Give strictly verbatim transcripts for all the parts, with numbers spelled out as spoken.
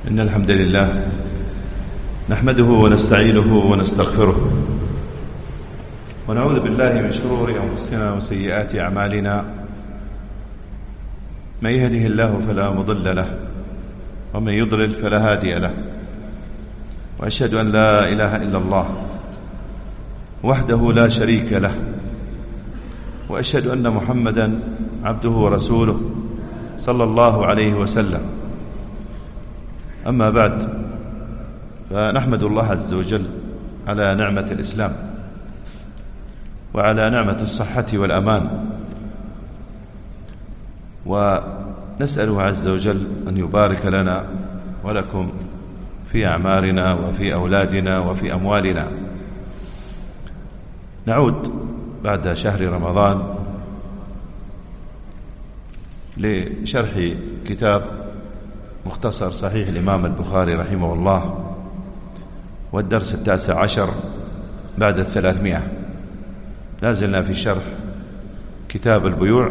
إن الحمد لله نحمده ونستعينه ونستغفره ونعوذ بالله من شرور أنفسنا وسيئات أعمالنا. من يهده الله فلا مضل له ومن يضلل فلا هادي له، وأشهد أن لا إله إلا الله وحده لا شريك له، وأشهد أن محمدا عبده ورسوله صلى الله عليه وسلم. أما بعد، فنحمد الله عز وجل على نعمة الإسلام وعلى نعمة الصحة والأمان، ونسأله عز وجل أن يبارك لنا ولكم في أعمارنا وفي أولادنا وفي أموالنا. نعود بعد شهر رمضان لشرح كتاب مختصر صحيح الإمام البخاري رحمه الله، والدرس التاسع عشر بعد الثلاثمائة. لازلنا في شرح كتاب البيوع،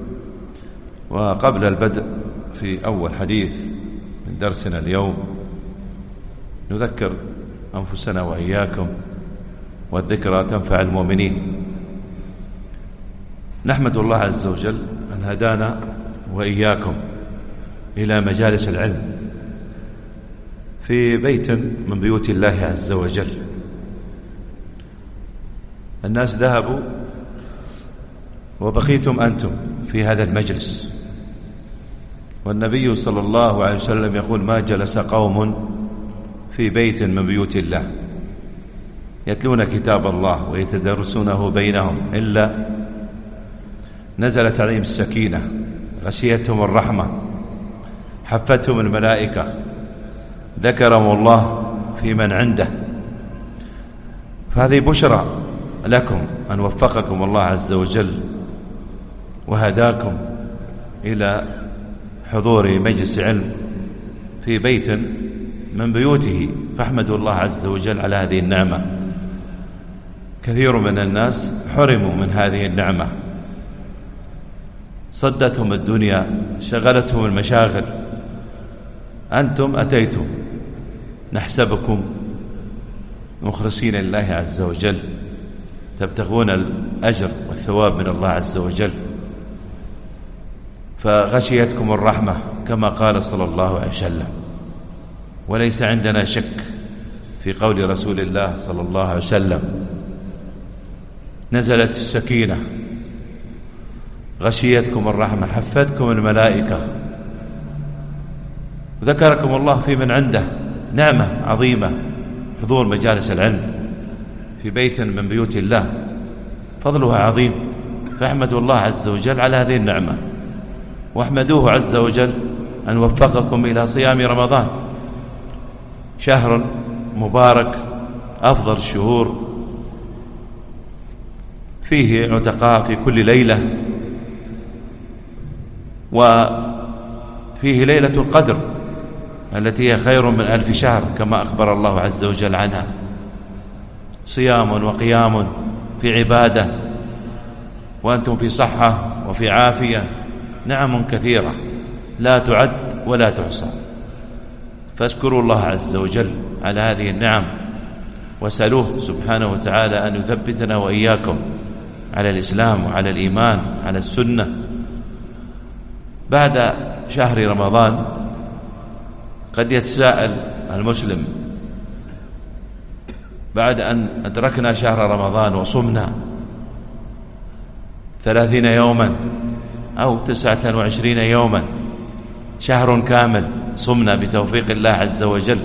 وقبل البدء في أول حديث من درسنا اليوم نذكر أنفسنا وإياكم، والذكرى تنفع المؤمنين. نحمد الله عز وجل أن هدانا وإياكم إلى مجالس العلم في بيت من بيوت الله عز وجل. الناس ذهبوا وبقيتم أنتم في هذا المجلس، والنبي صلى الله عليه وسلم يقول: ما جلس قوم في بيت من بيوت الله يتلون كتاب الله ويتدرسونه بينهم إلا نزلت عليهم السكينة، غشيتهم الرحمة، حفتهم الملائكة، ذكرهم الله في من عنده. فهذه بشرى لكم أن وفقكم الله عز وجل وهداكم إلى حضور مجلس علم في بيت من بيوته، فاحمدوا الله عز وجل على هذه النعمة. كثير من الناس حرموا من هذه النعمة، صدتهم الدنيا، شغلتهم المشاغل. أنتم أتيتم نحسبكم مخلصين لله عز وجل، تبتغون الأجر والثواب من الله عز وجل، فغشيتكم الرحمة كما قال صلى الله عليه وسلم. وليس عندنا شك في قول رسول الله صلى الله عليه وسلم: نزلت السكينة، غشيتكم الرحمة، حفتكم الملائكة، ذكركم الله في من عنده. نعمة عظيمة حضور مجالس العلم في بيت من بيوت الله، فضلها عظيم، فاحمدوا الله عز وجل على هذه النعمة، واحمدوه عز وجل أن وفقكم إلى صيام رمضان، شهر مبارك أفضل الشهور، فيه عتقاء في كل ليلة، وفيه ليلة القدر التي هي خير من ألف شهر كما أخبر الله عز وجل عنها. صيام وقيام في عبادة وأنتم في صحة وفي عافية، نعم كثيرة لا تعد ولا تحصى. فاشكروا الله عز وجل على هذه النعم، وسألوه سبحانه وتعالى أن يثبتنا وإياكم على الإسلام وعلى الإيمان على السنة. بعد شهر رمضان قد يتساءل المسلم: بعد أن أدركنا شهر رمضان وصمنا ثلاثين يوما أو تسعة وعشرين يوما، شهر كامل صمنا بتوفيق الله عز وجل،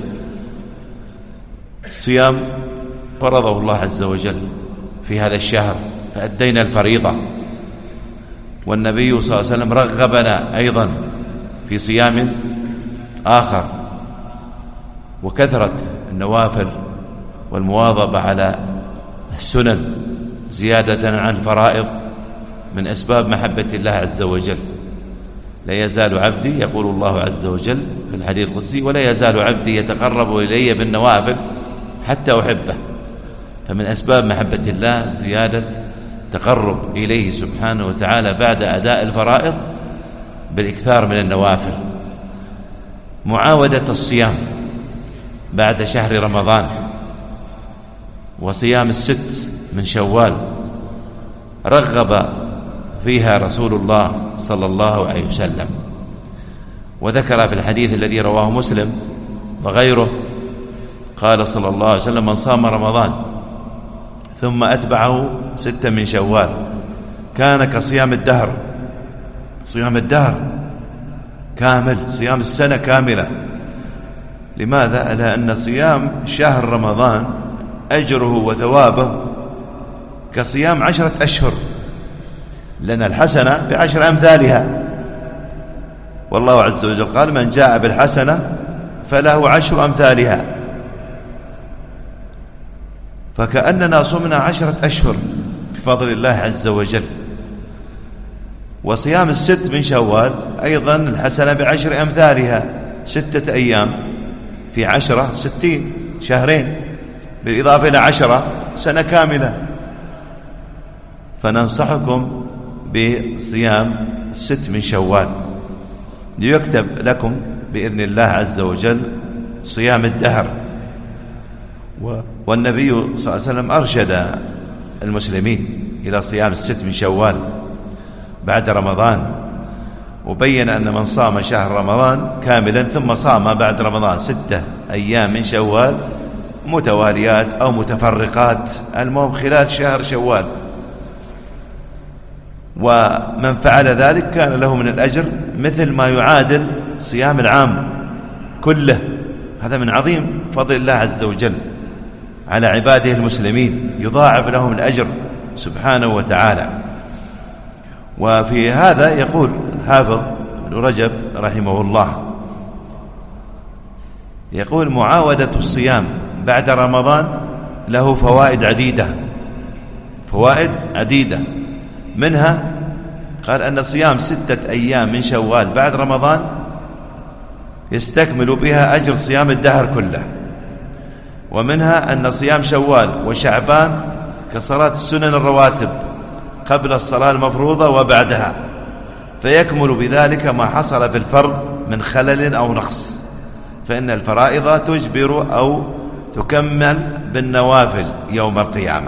الصيام فرضه الله عز وجل في هذا الشهر فأدينا الفريضة، والنبي صلى الله عليه وسلم رغبنا أيضا في صيام آخر، وكثرة النوافل والمواظبة على السنن زيادة عن الفرائض من أسباب محبة الله عز وجل. لا يزال عبدي، يقول الله عز وجل في الحديث القدسي: ولا يزال عبدي يتقرب إلي بالنوافل حتى أحبه. فمن أسباب محبة الله زيادة تقرب إليه سبحانه وتعالى بعد أداء الفرائض بالإكثار من النوافل. معاودة الصيام بعد شهر رمضان وصيام الست من شوال رغب فيها رسول الله صلى الله عليه وسلم، وذكر في الحديث الذي رواه مسلم وغيره قال صلى الله عليه وسلم: من صام رمضان ثم أتبعه ستة من شوال كان كصيام الدهر. صيام الدهر كامل، صيام السنة كاملة. لماذا؟ لأن صيام شهر رمضان أجره وثوابه كصيام عشرة أشهر، لأن الحسنة بعشر أمثالها، والله عز وجل قال: من جاء بالحسنة فله عشر أمثالها. فكأننا صمنا عشرة أشهر بفضل الله عز وجل. وصيام الست من شوال أيضا الحسنة بعشر أمثالها، ستة أيام في عشرة ستين، شهرين بالإضافة إلى عشرة سنة كاملة. فننصحكم بصيام الست من شوال ليكتب لكم بإذن الله عز وجل صيام الدهر. والنبي صلى الله عليه وسلم أرشد المسلمين إلى صيام الست من شوال بعد رمضان، وبين أن من صام شهر رمضان كاملا ثم صام بعد رمضان ستة أيام من شوال متواليات أو متفرقات، المهم خلال شهر شوال، ومن فعل ذلك كان له من الأجر مثل ما يعادل صيام العام كله. هذا من عظيم فضل الله عز وجل على عباده المسلمين، يضاعف لهم الأجر سبحانه وتعالى. وفي هذا يقول الحافظ ابن رجب رحمه الله، يقول: معاودة الصيام بعد رمضان له فوائد عديدة، فوائد عديدة منها قال أن صيام ستة أيام من شوال بعد رمضان يستكمل بها أجر صيام الدهر كله. ومنها أن صيام شوال وشعبان كصلاة السنن الرواتب قبل الصلاة المفروضة وبعدها، فيكمل بذلك ما حصل في الفرض من خلل أو نقص، فإن الفرائض تجبر أو تكمل بالنوافل يوم القيامة.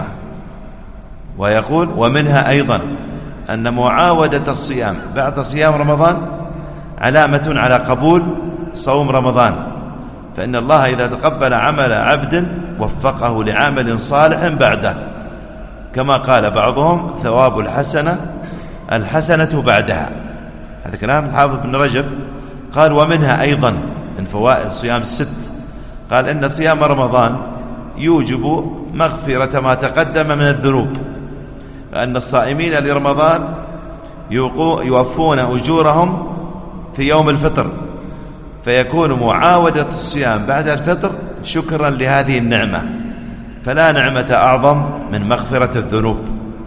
ويقول: ومنها أيضا أن معاودة الصيام بعد صيام رمضان علامة على قبول صوم رمضان، فإن الله إذا تقبل عمل عبد وفقه لعمل صالح بعده، كما قال بعضهم: ثواب الحسنة الحسنة بعدها. هذا كلام الحافظ بن رجب. قال: ومنها أيضا من فوائد صيام الست، قال: إن صيام رمضان يوجب مغفرة ما تقدم من الذنوب، لأن الصائمين لرمضان يوفون أجورهم في يوم الفطر، فيكون معاودة الصيام بعد الفطر شكرا لهذه النعمة، فلا نعمة أعظم من مغفرة الذنوب.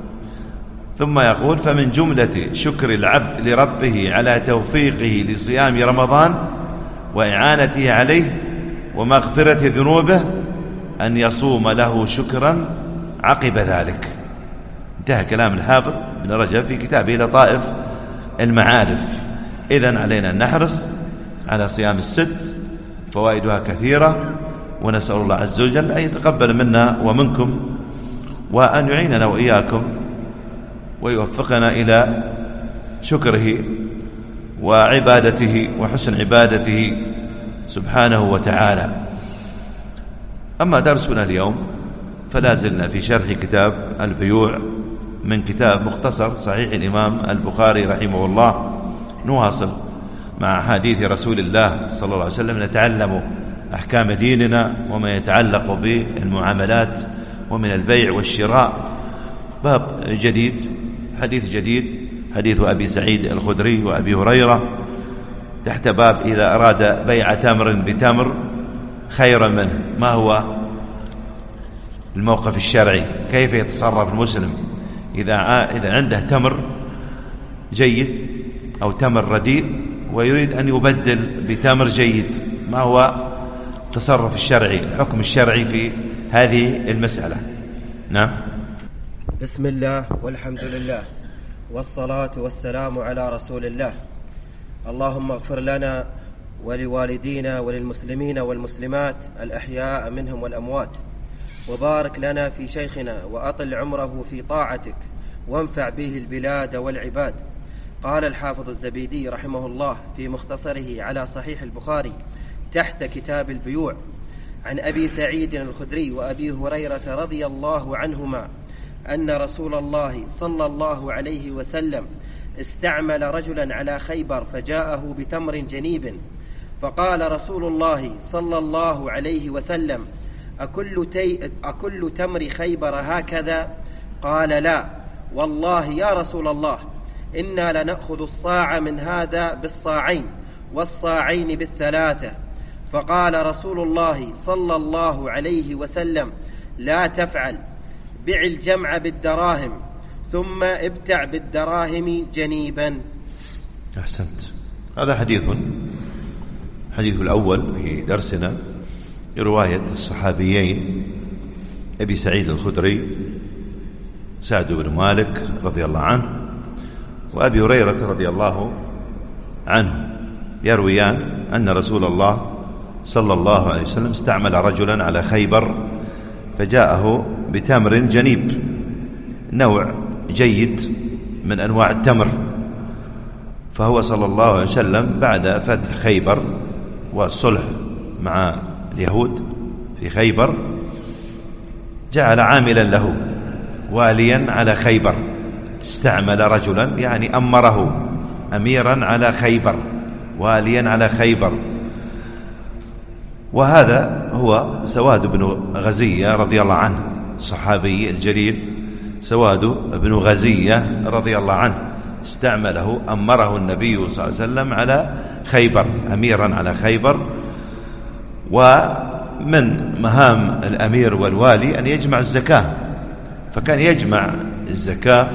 ثم يقول: فمن جملة شكر العبد لربه على توفيقه لصيام رمضان وإعانته عليه ومغفرة ذنوبه أن يصوم له شكرا عقب ذلك. انتهى كلام الحافظ بن رجب في كتابه لطائف المعارف. إذن علينا أن نحرص على صيام الست، فوائدها كثيرة، ونسأل الله عز وجل أن يتقبل منا ومنكم، وأن يعيننا وإياكم ويوفقنا إلى شكره وعبادته وحسن عبادته سبحانه وتعالى. أما درسنا اليوم فلا زلنا في شرح كتاب البيوع من كتاب مختصر صحيح الإمام البخاري رحمه الله. نواصل مع حديث رسول الله صلى الله عليه وسلم، نتعلم أحكام ديننا وما يتعلق بالمعاملات ومن البيع والشراء. باب جديد، حديث جديد، حديث أبي سعيد الخدري وأبي هريرة تحت باب إذا أراد بيع تمر بتمر خيرا منه. ما هو الموقف الشرعي؟ كيف يتصرف المسلم إذا إذا عنده تمر جيد أو تمر رديء ويريد أن يبدل بتمر جيد؟ ما هو التصرف الشرعي، الحكم الشرعي في هذه المسألة؟ نعم. بسم الله والحمد لله والصلاة والسلام على رسول الله. اللهم اغفر لنا ولوالدينا وللمسلمين والمسلمات الأحياء منهم والأموات، وبارك لنا في شيخنا وأطل عمره في طاعتك وانفع به البلاد والعباد. قال الحافظ الزبيدي رحمه الله في مختصره على صحيح البخاري تحت كتاب البيوع عن أبي سعيد الخدري وأبي هريرة رضي الله عنهما أن رسول الله صلى الله عليه وسلم استعمل رجلا على خيبر فجاءه بتمر جنيب، فقال رسول الله صلى الله عليه وسلم: أكل, تي أكل تمر خيبر هكذا؟ قال: لا والله يا رسول الله، إنا لنأخذ الصاع من هذا بالصاعين والصاعين بالثلاثة. فقال رسول الله صلى الله عليه وسلم: لا تفعل، بع الجمع بالدراهم ثم ابتع بالدراهم جنيبا. أحسنت. هذا حديث حديث الأول في درسنا رواية الصحابيين أبي سعيد الخدري سعد بن مالك رضي الله عنه وأبي هريرة رضي الله عنه، يرويان أن رسول الله صلى الله عليه وسلم استعمل رجلا على خيبر فجاءه بتمر جنيب، نوع جيد من أنواع التمر. فهو صلى الله عليه وسلم بعد فتح خيبر والصلح مع اليهود في خيبر جعل عاملا له واليا على خيبر، استعمل رجلا يعني أمره أميرا على خيبر، واليا على خيبر. وهذا هو سواد بن غزية رضي الله عنه، الصحابي الجليل سواد بن غزية رضي الله عنه، استعمله أمره النبي صلى الله عليه وسلم على خيبر، أميرا على خيبر. ومن مهام الأمير والوالي أن يجمع الزكاة، فكان يجمع الزكاة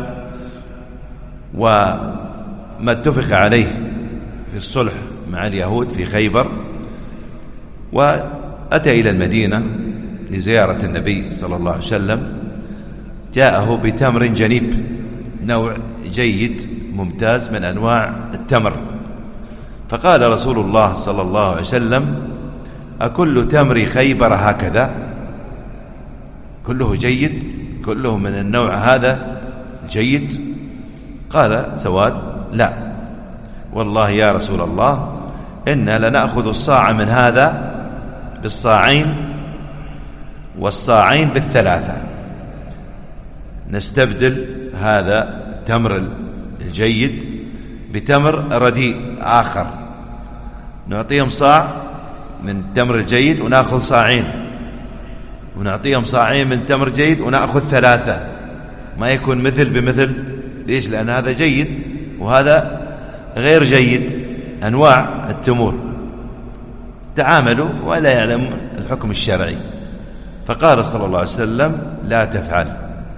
وما اتفق عليه في الصلح مع اليهود في خيبر. وأتى إلى المدينة لزيارة النبي صلى الله عليه وسلم، جاءه بتمر جنيب، نوع جيد ممتاز من أنواع التمر. فقال رسول الله صلى الله عليه وسلم: أكل تمر خيبر هكذا؟ كله جيد، كله من النوع هذا جيد؟ قال سواد: لا والله يا رسول الله، إنا لنأخذ الصاع من هذا بالصاعين والصاعين بالثلاثة، نستبدل هذا التمر الجيد بتمر رديء آخر، نعطيهم صاع من التمر الجيد ونأخذ صاعين، ونعطيهم صاعين من تمر جيد ونأخذ ثلاثة، ما يكون مثل بمثل. ليش؟ لأن هذا جيد وهذا غير جيد، أنواع التمور تعاملوا ولا يعلم الحكم الشرعي. فقال صلى الله عليه وسلم: لا تفعل،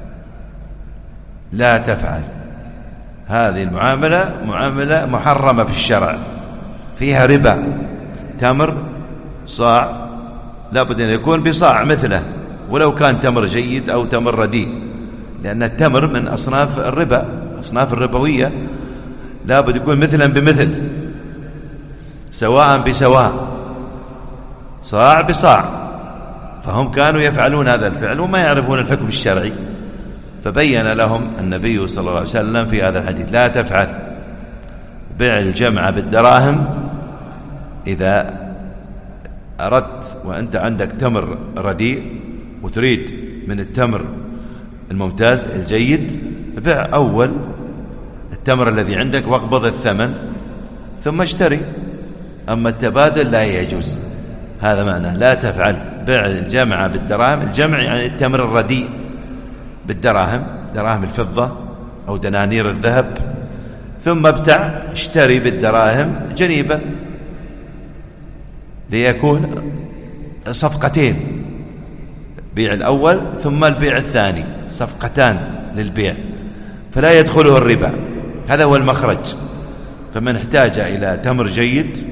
لا تفعل، هذه المعاملة معاملة محرمة في الشرع، فيها ربا. تمر صاع لابد أن يكون بصاع مثله، ولو كان تمر جيد أو تمر رديء، لأن التمر من أصناف الربا، أصناف الربوية، لابد يكون مثلا بمثل، سواء بسواء، صاع بصاع. فهم كانوا يفعلون هذا الفعل وما يعرفون الحكم الشرعي، فبين لهم النبي صلى الله عليه وسلم في هذا الحديث: لا تفعل، بيع الجمع بالدراهم. إذا أردت وأنت عندك تمر رديء وتريد من التمر الممتاز الجيد، بيع أول التمر الذي عندك واقبض الثمن ثم اشتري، أما التبادل لا يجوز. هذا معنى لا تفعل، بيع الجمع بالدراهم. الجمع يعني التمر الرديء بالدراهم، دراهم الفضة أو دنانير الذهب، ثم ابتع، اشتري بالدراهم جنيبا، ليكون صفقتين، بيع الأول ثم البيع الثاني، صفقتان للبيع، فلا يدخله الربا. هذا هو المخرج. فمن احتاج إلى تمر جيد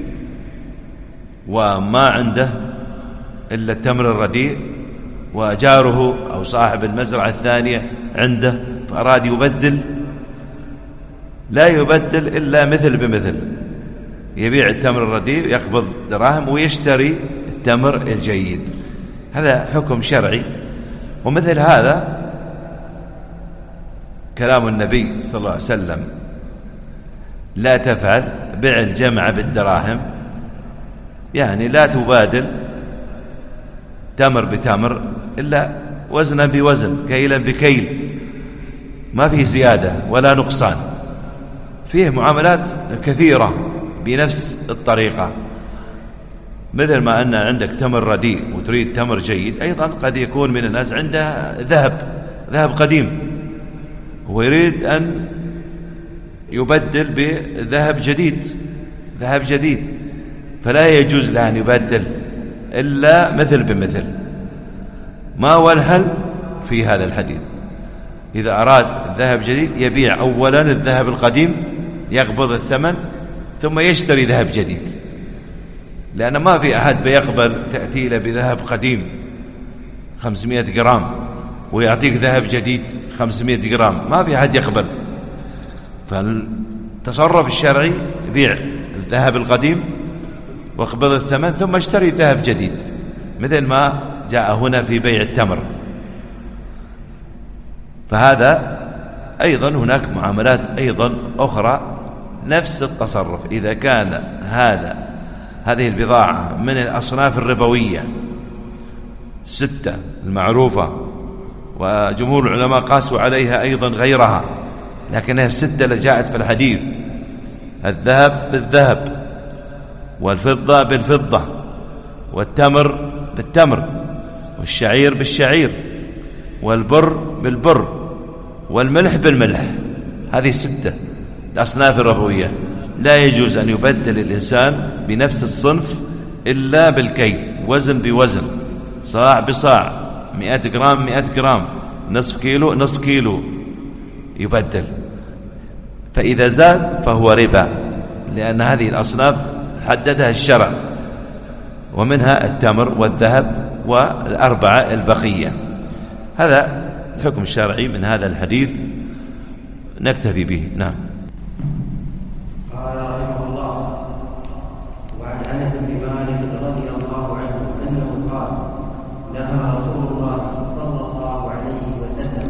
وما عنده إلا التمر الرديء، وجاره أو صاحب المزرعة الثانية عنده، فأراد يبدل، لا يبدل إلا مثل بمثل، يبيع التمر الرديء يقبض دراهم ويشتري التمر الجيد. هذا حكم شرعي. ومثل هذا كلام النبي صلى الله عليه وسلم: لا تفعل بيع الجمع بالدراهم، يعني لا تبادل تمر بتمر إلا وزنا بوزن، كيلا بكيل، ما فيه زيادة ولا نقصان. فيه معاملات كثيرة بنفس الطريقة، مثل ما أن عندك تمر رديء وتريد تمر جيد، أيضا قد يكون من الناس عنده ذهب ذهب قديم ويريد أن يبدل بذهب جديد ذهب جديد فلا يجوز له أن يبدل إلا مثل بمثل. ما هو الحل في هذا الحديث؟ إذا أراد الذهب جديد يبيع أولا الذهب القديم يقبض الثمن ثم يشتري ذهب جديد، لأن ما في أحد بيقبل تأتي له بذهب قديم خمسمائة جرام ويعطيك ذهب جديد خمسمائة جرام، ما في أحد يقبل. فالتصرف الشرعي يبيع الذهب القديم واقبض الثمن ثم اشتري ذهب جديد، مثل ما جاء هنا في بيع التمر. فهذا أيضا هناك معاملات أيضا أخرى نفس التصرف. إذا كان هذا هذه البضاعة من الأصناف الربوية ستة المعروفة، وجمهور العلماء قاسوا عليها أيضا غيرها، لكنها الستة اللي جاءت في الحديث: الذهب بالذهب، والفضة بالفضة، والتمر بالتمر، والشعير بالشعير، والبر بالبر، والملح بالملح. هذه ستة الأصناف الربوية. لا يجوز أن يبدل الإنسان بنفس الصنف إلا بالكيل، وزن بوزن، صاع بصاع، مئة جرام مئة جرام، نصف كيلو نصف كيلو يبدل. فإذا زاد فهو ربا، لأن هذه الأصناف حددها الشرع، ومنها التمر والذهب والأربعة البقية. هذا الحكم الشرعي من هذا الحديث، نكتفي به. نعم. قال رحمه الله: وعن أنس بن مالك رضي الله عنه أنه قال: نهى رسول الله صلى الله عليه وسلم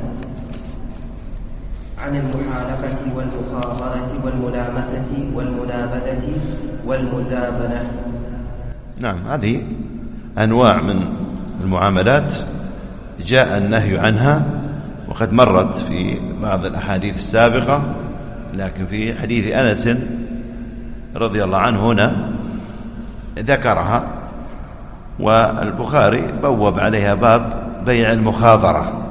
عن المحالفة والمخابرة والملامسة والمنابذة والمزابنة. نعم، هذه أنواع من المعاملات جاء النهي عنها، وقد مرت في بعض الأحاديث السابقة، لكن في حديث أنس رضي الله عنه هنا ذكرها، والبخاري بوب عليها باب بيع المخاضرة.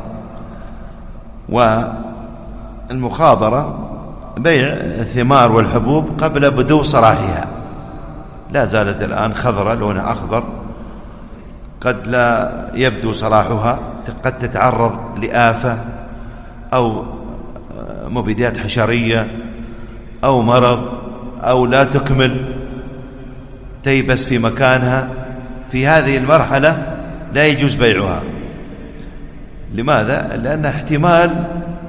والمخاضرة بيع الثمار والحبوب قبل بدو صلاحها، لا زالت الآن خضرة لونها أخضر، قد لا يبدو صلاحها، قد تتعرض لآفة أو مبيدات حشرية أو مرض أو لا تكمل تيبس في مكانها. في هذه المرحلة لا يجوز بيعها. لماذا؟ لأن احتمال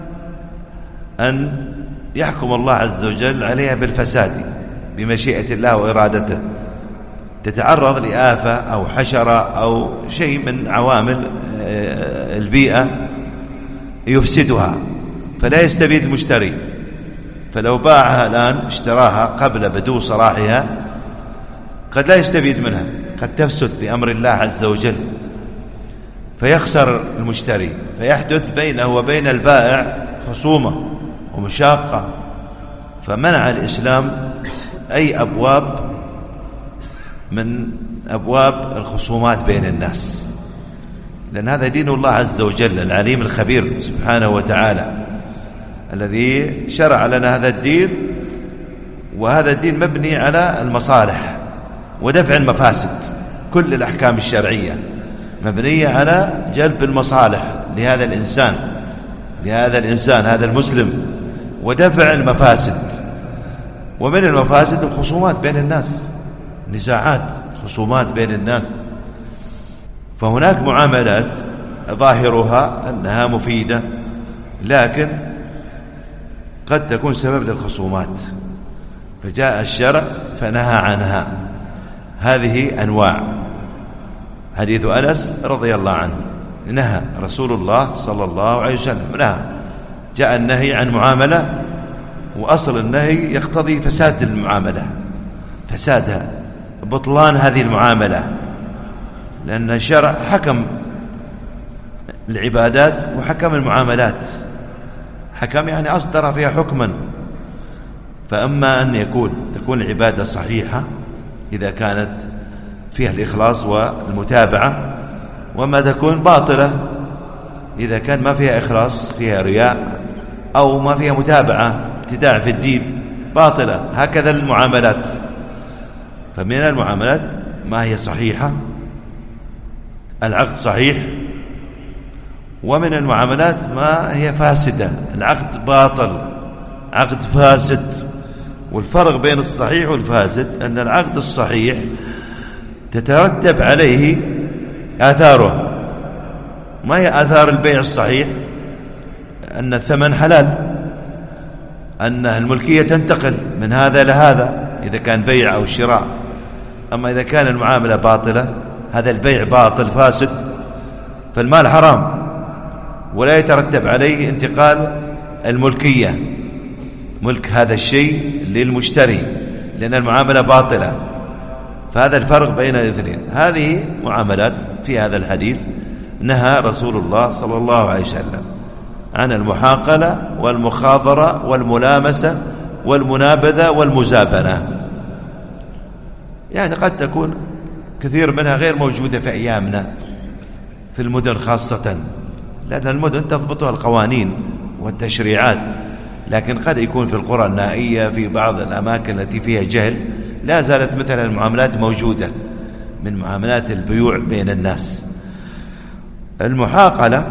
أن يحكم الله عز وجل عليها بالفساد بمشيئة الله وإرادته، تتعرض لآفة أو حشرة أو شيء من عوامل البيئة يفسدها، فلا يستفيد المشتري. فلو باعها الآن اشتراها قبل بدو صلاحها قد لا يستفيد منها، قد تفسد بأمر الله عز وجل فيخسر المشتري، فيحدث بينه وبين البائع خصومة ومشاقة. فمنع الإسلام أي أبواب من أبواب الخصومات بين الناس، لأن هذا دين الله عز وجل العليم الخبير سبحانه وتعالى، الذي شرع لنا هذا الدين. وهذا الدين مبني على المصالح ودفع المفاسد. كل الأحكام الشرعية مبنية على جلب المصالح لهذا الإنسان لهذا الإنسان هذا المسلم، ودفع المفاسد. ومن المفاسد الخصومات بين الناس، نزاعات، خصومات بين الناس. فهناك معاملات ظاهرها أنها مفيدة، لكن قد تكون سبب للخصومات. فجاء الشرع فنهى عنها. هذه أنواع. حديث أنس رضي الله عنه نهى رسول الله صلى الله عليه وسلم، نهى، جاء النهي عن معاملة، وأصل النهي يقتضي فساد المعاملة، فسادها، بطلان هذه المعاملة، لأن الشرع حكم العبادات وحكم المعاملات، حكم يعني أصدر فيها حكما. فأما أن يكون تكون العبادة صحيحة إذا كانت فيها الإخلاص والمتابعة، وما تكون باطلة إذا كان ما فيها إخلاص، فيها رياء أو ما فيها متابعة، ابتداع في الدين، باطلة. هكذا المعاملات. فمن المعاملات ما هي صحيحة، العقد صحيح، ومن المعاملات ما هي فاسدة، العقد باطل، عقد فاسد. والفرق بين الصحيح والفاسد أن العقد الصحيح تترتب عليه آثاره. ما هي آثار البيع الصحيح؟ أن الثمن حلال، أن الملكية تنتقل من هذا لهذا إذا كان بيع أو شراء. أما إذا كان المعاملة باطلة، هذا البيع باطل فاسد، فالمال حرام ولا يترتب عليه انتقال الملكية، ملك هذا الشيء للمشتري، لأن المعاملة باطلة. فهذا الفرق بين الاثنين. هذه معاملات في هذا الحديث نهى رسول الله صلى الله عليه وسلم عن المحاقلة والمخاضرة والملامسة والمنابذة والمزابنة. يعني قد تكون كثير منها غير موجودة في أيامنا في المدن خاصة، لأن المدن تضبطها القوانين والتشريعات، لكن قد يكون في القرى النائية في بعض الأماكن التي فيها جهل لا زالت مثل المعاملات موجودة من معاملات البيوع بين الناس. المحاقلة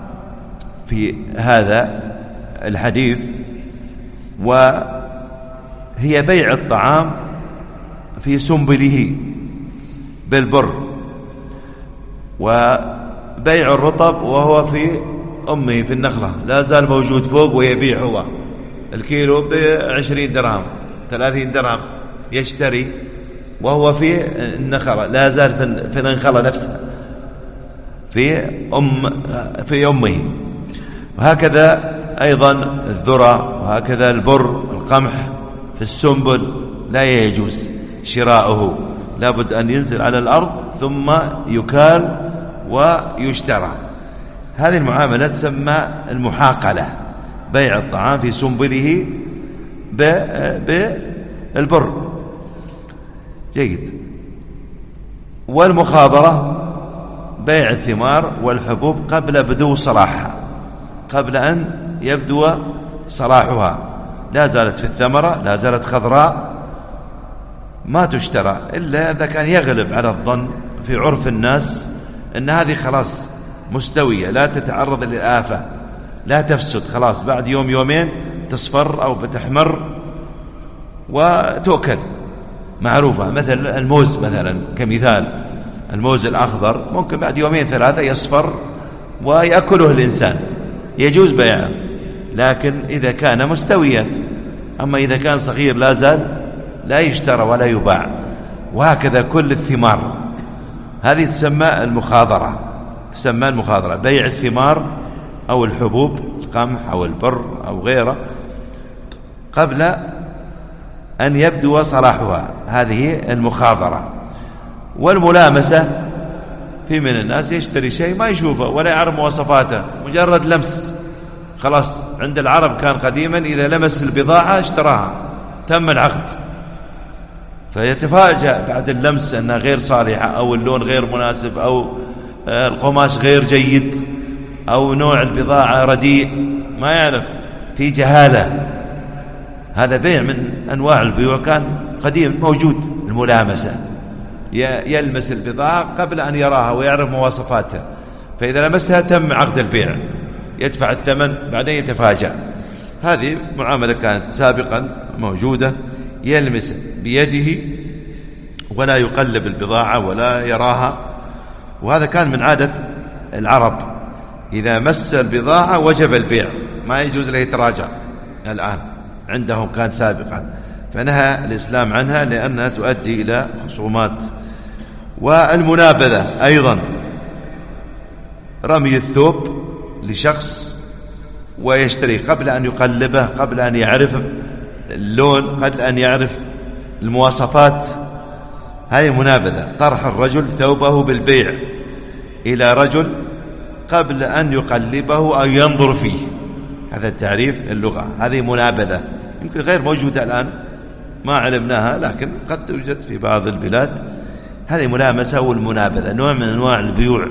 في هذا الحديث وهي بيع الطعام في سنبله بالبر، وبيع الرطب وهو في أمه في النخلة لا زال موجود فوق ويبيع هو الكيلو بعشرين درهم ثلاثين درهم يشتري وهو في النخلة لا زال في النخلة نفسها في أم في أمه. وهكذا أيضا الذرة، وهكذا البر القمح في السنبل لا يجوز شراؤه، لابد أن ينزل على الأرض ثم يكال ويشترى. هذه المعاملة تسمى المحاقلة، بيع الطعام في سنبله بالبر. جيد. والمخاضرة بيع الثمار والحبوب قبل بدو صلاحها، قبل أن يبدو صلاحها، لا زالت في الثمرة، لا زالت خضراء، ما تشترى إلا إذا كان يغلب على الظن في عرف الناس أن هذه خلاص مستوية لا تتعرض للآفة، لا تفسد، خلاص بعد يوم يومين تصفر أو بتحمر وتؤكل، معروفة. مثل الموز مثلا كمثال، الموز الأخضر ممكن بعد يومين ثلاثة يصفر ويأكله الإنسان، يجوز بيعه، لكن إذا كان مستويا. أما إذا كان صغير لا زال لا يشترى ولا يباع. وهكذا كل الثمار، هذه تسمى المخاضرة، تسمى المخاضرة، بيع الثمار أو الحبوب، القمح أو البر أو غيره، قبل أن يبدو صلاحها، هذه المخاضرة. والملامسة، في من الناس يشتري شيء ما يشوفه ولا يعرف مواصفاته، مجرد لمس، خلاص. عند العرب كان قديما إذا لمس البضاعة اشتراها، تم العقد، فيتفاجأ بعد اللمس أنها غير صالحة أو اللون غير مناسب أو القماش غير جيد أو نوع البضاعة رديء، ما يعرف، في جهالة. هذا بيع من أنواع البيوع كان قديم موجود، الملامسة، يلمس البضاعة قبل أن يراها ويعرف مواصفاتها، فإذا لمسها تم عقد البيع، يدفع الثمن بعدين يتفاجأ. هذه معاملة كانت سابقا موجودة، يلمس بيده ولا يقلب البضاعة ولا يراها. وهذا كان من عادة العرب، إذا مس البضاعة وجب البيع، ما يجوز له يتراجع. الآن عندهم كان سابقا، فنهى الإسلام عنها لأنها تؤدي إلى خصومات. والمنابذة أيضا، رمي الثوب لشخص ويشتري قبل أن يقلبه، قبل أن يعرف اللون، قبل أن يعرف المواصفات، هذه منابذة. طرح الرجل ثوبه بالبيع إلى رجل قبل أن يقلبه أو ينظر فيه، هذا التعريف اللغة، هذه منابذة، يمكن غير موجودة الآن ما علمناها، لكن قد توجد في بعض البلاد. هذه ملامسة والمنابذة نوع من أنواع البيوع.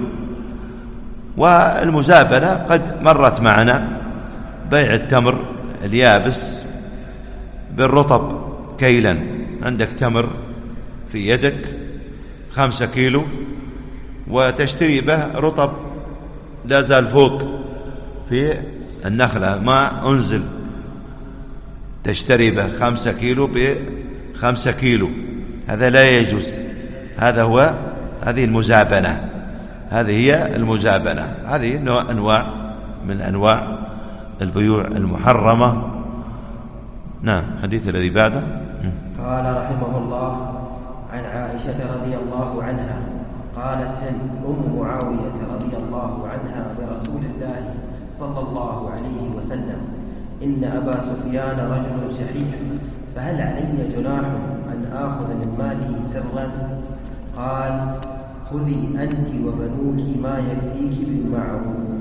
والمزابنة قد مرت معنا، بيع التمر اليابس بالرطب كيلا، عندك تمر في يدك خمسة كيلو وتشتري به رطب لا زال فوق في النخلة ما أنزل، تشتري به خمسة كيلو بخمسة كيلو، هذا لا يجوز. هذا هو هذه المزابنة، هذه هي المزابنة، هذه نوع أنواع من أنواع البيوع المحرمة. نعم. الحديث الذي بعده. قال رحمه الله: عن عائشة رضي الله عنها قالت هند أم معاوية رضي الله عنها لرسول الله صلى الله عليه وسلم: إن أبا سفيان رجل شحيح، فهل علي جناح أن آخذ من ماله سرا؟ قال: خذي أنت وبنوك ما يكفيك بالمعروف.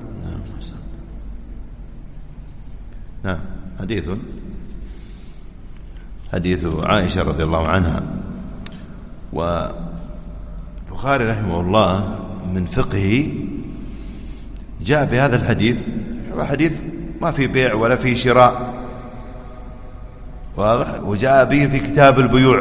نعم. حديث حديث عائشة رضي الله عنها. والبخاري رحمه الله من فقهه جاء بهذا الحديث، هو حديث ما في بيع ولا في شراء، واضح، وجاء به في كتاب البيوع.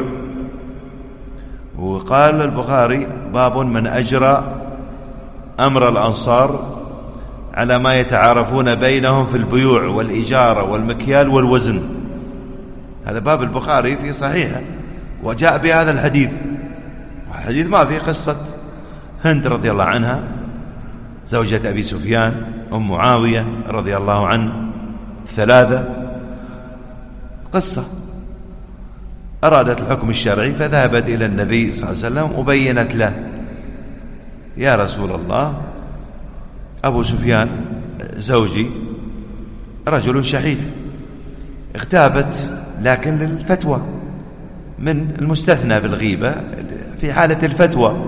وقال البخاري: باب من أجرى أمر الأنصار على ما يتعارفون بينهم في البيوع والإجارة والمكيال والوزن. هذا باب البخاري في صحيحه، وجاء بهذا الحديث. الحديث ما فيه قصة هند رضي الله عنها زوجة أبي سفيان أم معاوية رضي الله عنه ثلاثة، قصة أرادت الحكم الشرعي فذهبت إلى النبي صلى الله عليه وسلم وبينت له: يا رسول الله، أبو سفيان زوجي رجل شحيح، اغتابت لكن للفتوى، من المستثنى بالغيبة في حالة الفتوى،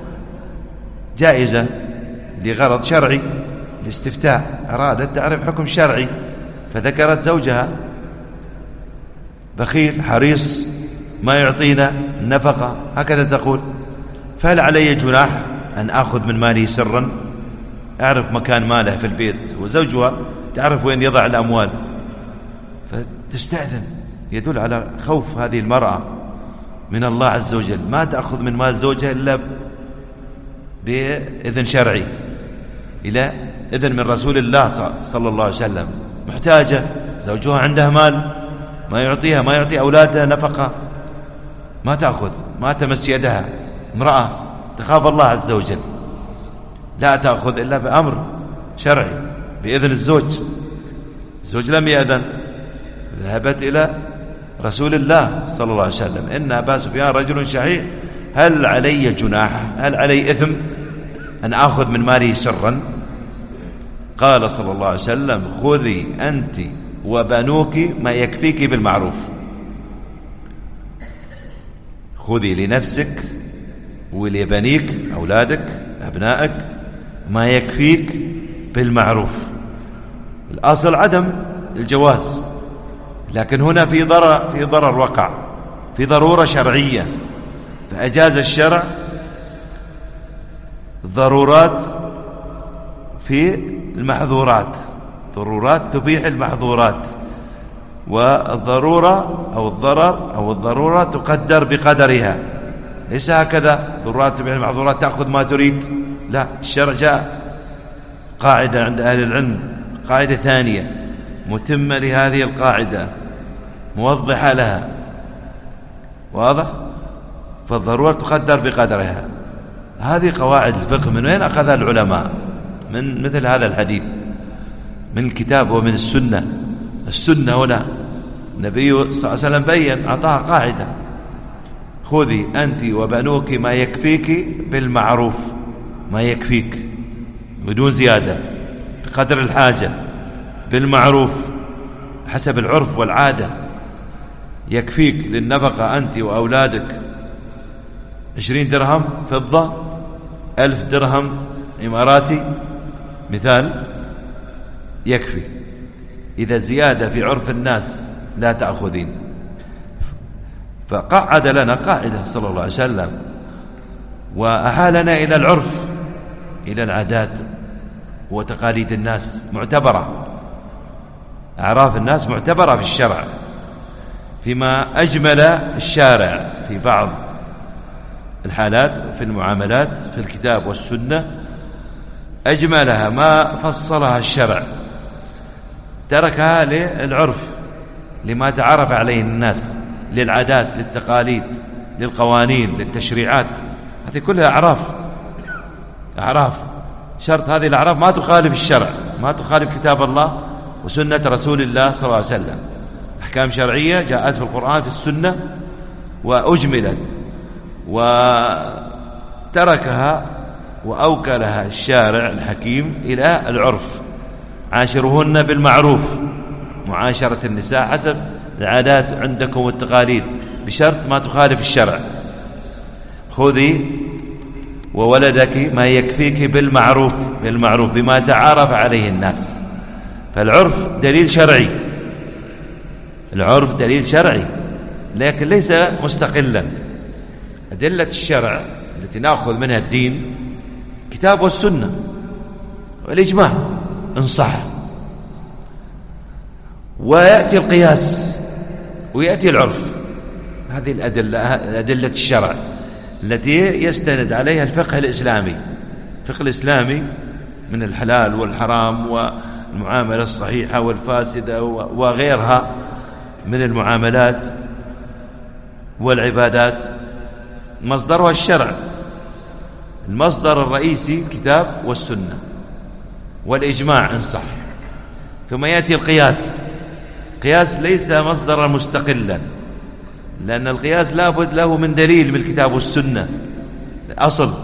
جائزة لغرض شرعي، الاستفتاء، أرادت تعرف حكم شرعي، فذكرت زوجها بخيل حريص ما يعطينا النفقة، هكذا تقول، فهل علي جناح أن آخذ من مالي سرا؟ أعرف مكان ماله في البيت، وزوجها تعرف وين يضع الأموال، فتستأذن. يدل على خوف هذه المرأة من الله عز وجل، ما تأخذ من مال زوجها إلا بإذن شرعي، إلى إذن من رسول الله صلى الله عليه وسلم. محتاجة، زوجها عنده مال ما يعطيها، ما يعطي أولادها نفقة، ما تأخذ، ما تمس يدها. امرأة تخاف الله عز وجل لا تأخذ إلا بأمر شرعي بإذن الزوج. الزوج لم يأذن، ذهبت إلى رسول الله صلى الله عليه وسلم: إن أبا سفيان رجل شحيح، هل علي جناح، هل علي إثم أن آخذ من ماله سرا؟ قال صلى الله عليه وسلم: خذي أنت وبنوك ما يكفيك بالمعروف. خذي لنفسك ولبنيك أولادك أبنائك ما يكفيك بالمعروف. الأصل عدم الجواز، لكن هنا في ضرر، في ضرر وقع، في ضرورة شرعية، فأجاز الشرع ضرورات في المحظورات، ضرورات تبيح المحظورات، والضرورة أو الضرر أو الضرورة تقدر بقدرها، ليس هكذا ضرورات تبيح المحظورات تأخذ ما تريد، لا. الشرع جاء قاعدة عند أهل العلم، قاعدة ثانية متمة لهذه القاعدة، موضحة لها، واضح؟ فالضرورة تقدر بقدرها. هذه قواعد الفقه من وين أخذها العلماء؟ من مثل هذا الحديث، من الكتاب ومن السنة. السنة هنا النبي صلى الله عليه وسلم بين، أعطاها قاعدة: خذي أنت وبنوك ما يكفيك بالمعروف، ما يكفيك بدون زيادة، بقدر الحاجة، بالمعروف، حسب العرف والعادة. يكفيك للنفقة أنت وأولادك عشرين درهم فضة، ألف درهم إماراتي مثال، يكفي. إذا زيادة في عرف الناس لا تأخذين. فقعد لنا قاعدة صلى الله عليه وسلم، وأحالنا إلى العرف، إلى العادات وتقاليد الناس معتبرة، أعراف الناس معتبرة في الشرع، فيما أجمل الشارع في بعض الحالات في المعاملات في الكتاب والسنة، أجملها ما فصلها الشرع، تركها للعرف، لما تعرف عليه الناس، للعادات، للتقاليد، للقوانين، للتشريعات. هذه كلها أعراف، أعراف، شرط هذه الأعراف ما تخالف الشرع، ما تخالف كتاب الله وسنة رسول الله صلى الله عليه وسلم. أحكام شرعية جاءت في القرآن في السنة وأجملت، وتركها وأوكلها الشارع الحكيم إلى العرف. عاشرهن بالمعروف، معاشرة النساء حسب العادات عندكم والتقاليد، بشرط ما تخالف الشرع. خذي وولدك ما يكفيك بالمعروف، بالمعروف بما تعارف عليه الناس. فالعرف دليل شرعي، العرف دليل شرعي، لكن ليس مستقلا. أدلة الشرع التي نأخذ منها الدين كتاب والسنة والإجماع إن صح، ويأتي القياس ويأتي العرف. هذه الأدلة، أدلة الشرع التي يستند عليها الفقه الإسلامي. الفقه الإسلامي من الحلال والحرام والمعاملة الصحيحة والفاسدة وغيرها من المعاملات والعبادات مصدرها الشرع. المصدر الرئيسي الكتاب والسنة والإجماع إن صح. ثم يأتي القياس. القياس ليس مصدرا مستقلا، لأن القياس لابد له من دليل من الكتاب والسنة، أصل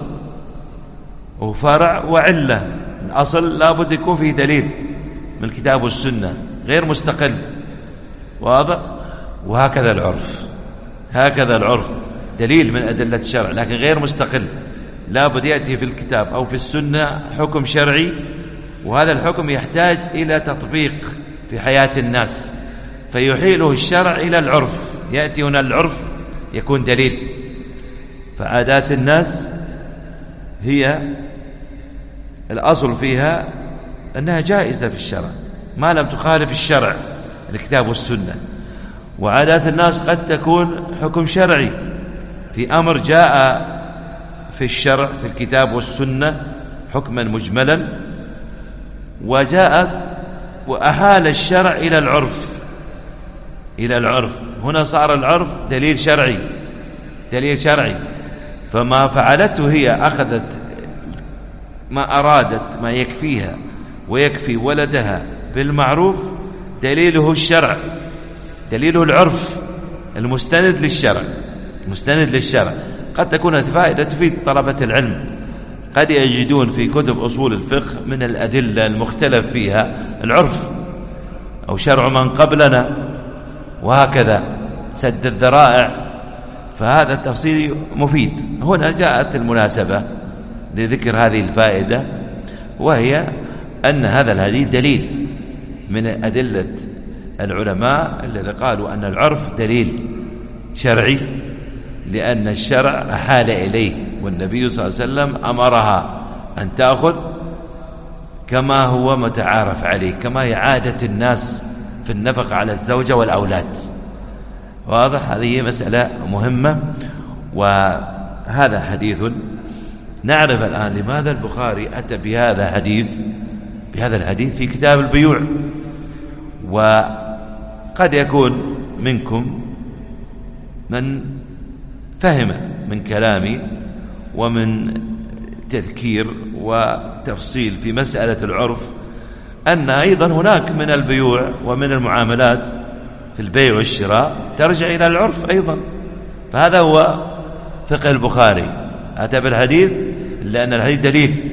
وفرع وعلة. الأصل لابد يكون فيه دليل من الكتاب والسنة، غير مستقل، واضح؟ وهكذا العرف، هكذا العرف دليل من أدلة الشرع لكن غير مستقل، لابد يأتي في الكتاب أو في السنة حكم شرعي، وهذا الحكم يحتاج إلى تطبيق في حياة الناس، فيحيله الشرع إلى العرف. يأتي هنا العرف يكون دليل. فعادات الناس هي الأصل فيها أنها جائزة في الشرع ما لم تخالف الشرع الكتاب والسنة. وعادات الناس قد تكون حكم شرعي في أمر جاء في الشرع في الكتاب والسنة حكما مجملا، وجاء وأحال الشرع إلى العرف، إلى العرف. هنا صار العرف دليل شرعي، دليل شرعي. فما فعلته هي أخذت ما أرادت ما يكفيها ويكفي ولدها بالمعروف، دليله الشرع، دليله العرف المستند للشرع، المستند للشرع. قد تكون الفائدة تفيد طلبة العلم، قد يجدون في كتب أصول الفقه من الأدلة المختلف فيها العرف أو شرع من قبلنا، وهكذا سد الذرائع. فهذا التفصيل مفيد. هنا جاءت المناسبة لذكر هذه الفائدة، وهي أن هذا الحديث دليل من أدلة العلماء الذي قالوا أن العرف دليل شرعي، لأن الشرع أحال إليه، والنبي صلى الله عليه وسلم أمرها أن تأخذ كما هو متعارف عليه، كما هي عادة الناس في النفقة على الزوجة والأولاد. واضح؟ هذه مسألة مهمة. وهذا حديث نعرف الآن لماذا البخاري أتى بهذا حديث بهذا الحديث في كتاب البيوع. وقد يكون منكم من فهم من كلامي ومن تذكير وتفصيل في مسألة العرف أن أيضا هناك من البيوع ومن المعاملات في البيع والشراء ترجع إلى العرف أيضا. فهذا هو فقه البخاري، أتى بالحديث لأن الحديث دليل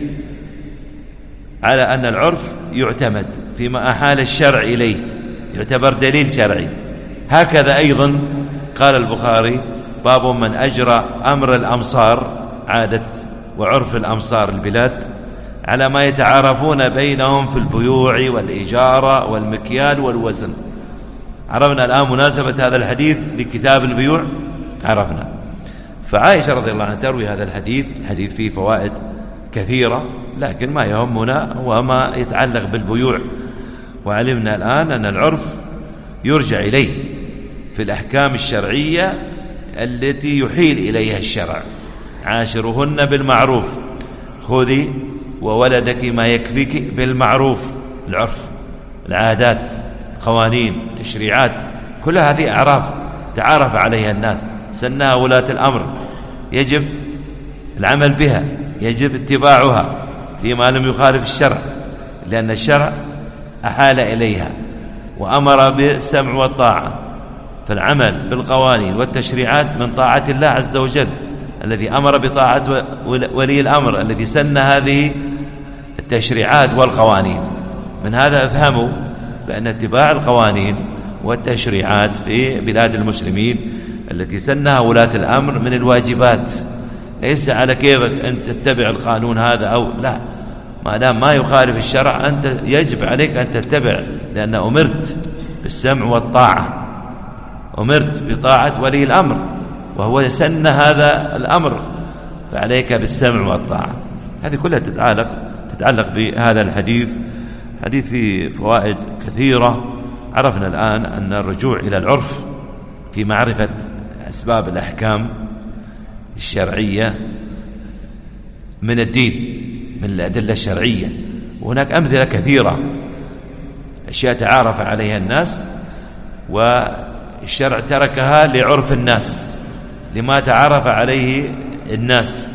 على أن العرف يعتمد فيما أحال الشرع إليه، يعتبر دليل شرعي. هكذا أيضا قال البخاري: باب من أجرى أمر الأمصار، عادة وعرف الأمصار البلاد، على ما يتعارفون بينهم في البيوع والإجارة والمكيال والوزن. عرفنا الآن مناسبة هذا الحديث لكتاب البيوع، عرفنا. فعائشة رضي الله عنها تروي هذا الحديث، الحديث فيه فوائد كثيرة، لكن ما يهمنا هو ما يتعلق بالبيوع. وعلمنا الآن أن العرف يرجع إليه في الأحكام الشرعية التي يحيل إليها الشرع: عاشرهن بالمعروف، خذي وولدك ما يكفيك بالمعروف. العرف، العادات، القوانين، التشريعات، كل هذه أعراف تعارف عليها الناس، سنها ولاة الأمر، يجب العمل بها، يجب اتباعها فيما لم يخالف الشرع، لأن الشرع أحال إليها وأمر بالسمع والطاعة. فالعمل بالقوانين والتشريعات من طاعة الله عز وجل، الذي أمر بطاعة ولي الأمر الذي سن هذه التشريعات والقوانين. من هذا أفهموا بأن اتباع القوانين والتشريعات في بلاد المسلمين التي سنها ولاة الأمر من الواجبات، ليس على كيفك أن تتبع القانون هذا أو لا، ما دام ما يخالف الشرع أنت يجب عليك أن تتبع، لأن أمرت بالسمع والطاعة، أمرت بطاعة ولي الأمر وهو سن هذا الأمر، فعليك بالسمع والطاعة. هذه كلها تتعلق تتعلق بهذا الحديث. حديث فيه فوائد كثيرة. عرفنا الآن أن الرجوع إلى العرف في معرفة أسباب الأحكام الشرعية من الدين، من الأدلة الشرعية، وهناك أمثلة كثيرة، أشياء تعارف عليها الناس والشرع تركها لعرف الناس، لما تعارف عليه الناس.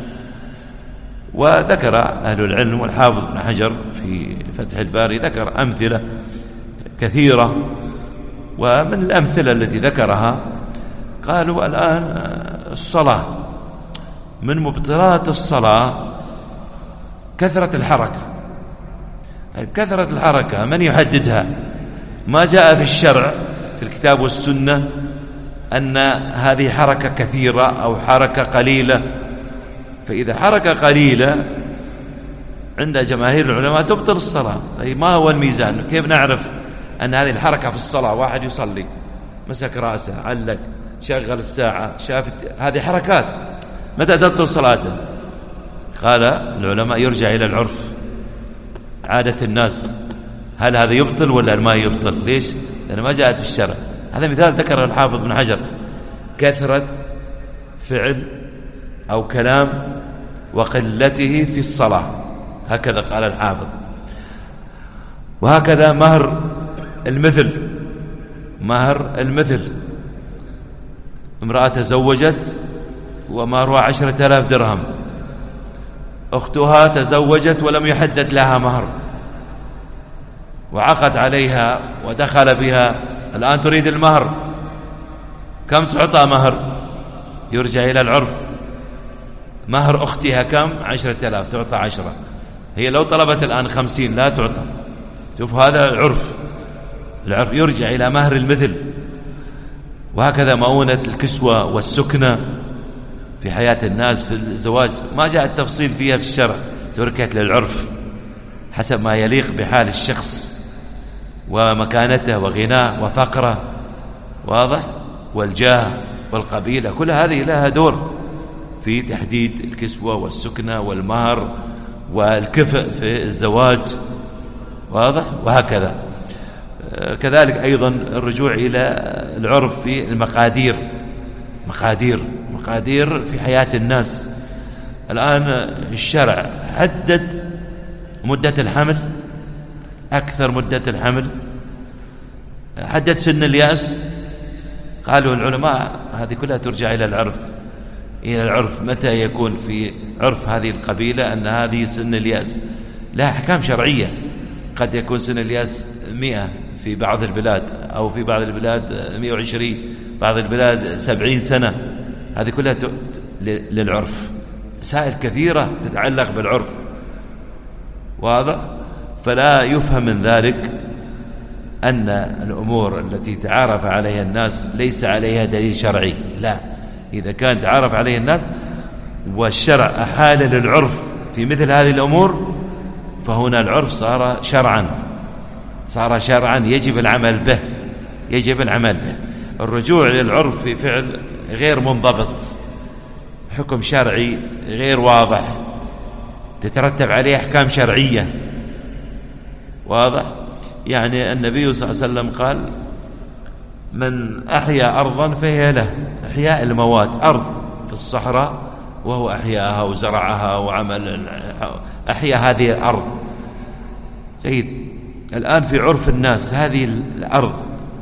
وذكر أهل العلم والحافظ ابن حجر في فتح الباري ذكر أمثلة كثيرة، ومن الأمثلة التي ذكرها قالوا الآن الصلاة، من مبطلات الصلاة كثرة الحركة. طيب كثرة الحركة من يحددها؟ ما جاء في الشرع في الكتاب والسنة أن هذه حركة كثيرة أو حركة قليلة. فإذا حركة قليلة عند جماهير العلماء تبطل الصلاة. طيب ما هو الميزان؟ كيف نعرف أن هذه الحركة في الصلاة؟ واحد يصلي مسك رأسه، علق، شغل الساعة، شافت، هذه حركات، متى تبطل صلاته؟ قال العلماء يرجع إلى العرف، عادة الناس، هل هذا يبطل ولا ما يبطل؟ ليش؟ لأنه ما جاءت في الشرع. هذا مثال ذكر الحافظ بن حجر: كثرة فعل أو كلام وقلته في الصلاة، هكذا قال الحافظ. وهكذا مهر المثل، مهر المثل، امرأة تزوجت ومهرها عشرة آلاف درهم، أختها تزوجت ولم يحدد لها مهر وعقد عليها ودخل بها، الآن تريد المهر، كم تعطى مهر؟ يرجع إلى العرف. مهر أختها كم؟ عشرة آلاف، تعطى عشرة. هي لو طلبت الآن خمسين لا تعطى. شوف هذا العرف، العرف يرجع إلى مهر المثل. وهكذا مؤونة الكسوة والسكنة في حياة الناس في الزواج ما جاء التفصيل فيها في الشرع، تركت للعرف حسب ما يليق بحال الشخص ومكانته وغناه وفقره، واضح، والجاه والقبيلة، كل هذه لها دور في تحديد الكسوة والسكنة والمهر والكفء في الزواج، واضح. وهكذا كذلك أيضا الرجوع إلى العرف في المقادير، مقادير مقادير في حياة الناس. الآن الشرع حدد مدة الحمل، أكثر مدة الحمل، حدد سن اليأس. قالوا العلماء هذه كلها ترجع إلى العرف، إلى العرف متى يكون في عرف هذه القبيلة أن هذه سن اليأس، لها أحكام شرعية. قد يكون سن اليأس مئة في بعض البلاد أو في بعض البلاد مئة وعشرين، بعض البلاد سبعين سنة. هذه كلها للعرف، مسائل كثيرة تتعلق بالعرف، وهذا فلا يفهم من ذلك أن الأمور التي تعارف عليها الناس ليس عليها دليل شرعي. لا، إذا كان تعارف عليها الناس والشرع أحال للعرف في مثل هذه الأمور، فهنا العرف صار شرعا، صار شرعا يجب العمل به، يجب العمل به. الرجوع للعرف في فعل غير منضبط، حكم شرعي غير واضح، تترتب عليه أحكام شرعية واضح. يعني النبي صلى الله عليه وسلم قال: من أحيا أرضا فهي له. إحياء الموات، أرض في الصحراء وهو أحياها وزرعها وعمل، أحيا هذه الأرض. جيد. الآن في عرف الناس هذه الأرض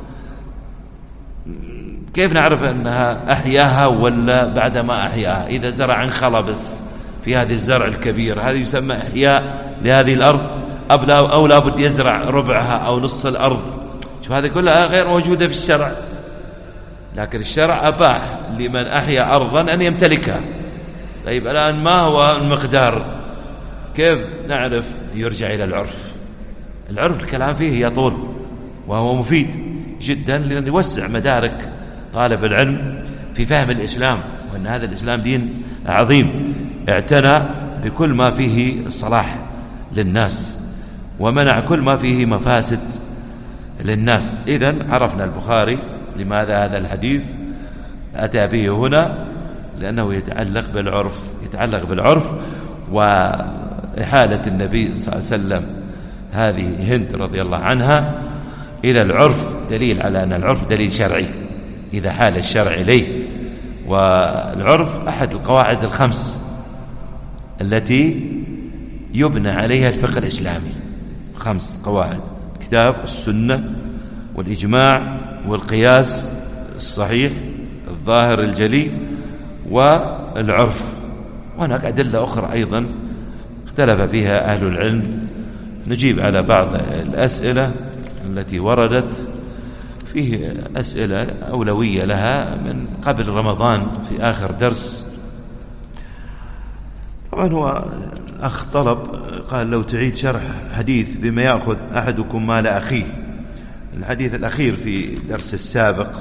كيف نعرف أنها أحياها ولا بعدما أحياها؟ إذا زرع انخلبس في هذه الزرع الكبير، هذا يسمى إحياء لهذه الأرض أو لا بد يزرع ربعها أو نصف الأرض؟ شوف، هذه كلها غير موجودة في الشرع، لكن الشرع أباح لمن أحيا أرضا أن يمتلكها. طيب الآن ما هو المقدار؟ كيف نعرف؟ يرجع إلى العرف. العرف الكلام فيه يطول وهو مفيد جدا، لأن يوسع مدارك طالب العلم في فهم الإسلام، وأن هذا الإسلام دين عظيم اعتنى بكل ما فيه الصلاح للناس ومنع كل ما فيه مفاسد للناس. إذن عرفنا البخاري لماذا هذا الحديث أتى به هنا، لأنه يتعلق بالعرف، يتعلق بالعرف وإحالة النبي صلى الله عليه وسلم هذه هند رضي الله عنها إلى العرف دليل على أن العرف دليل شرعي إذا حال الشرع إليه. والعرف أحد القواعد الخمس التي يبنى عليها الفقه الإسلامي، خمس قواعد: كتاب، السنة، والإجماع، والقياس الصحيح الظاهر الجلي، والعرف. وهناك أدلة أخرى أيضا اختلف فيها أهل العلم. نجيب على بعض الأسئلة التي وردت، فيه أسئلة أولوية لها من قبل رمضان في آخر درس. طبعا هو أخ طلب قال: لو تعيد شرح حديث بما يأخذ أحدكم مال أخيه. الحديث الأخير في درس السابق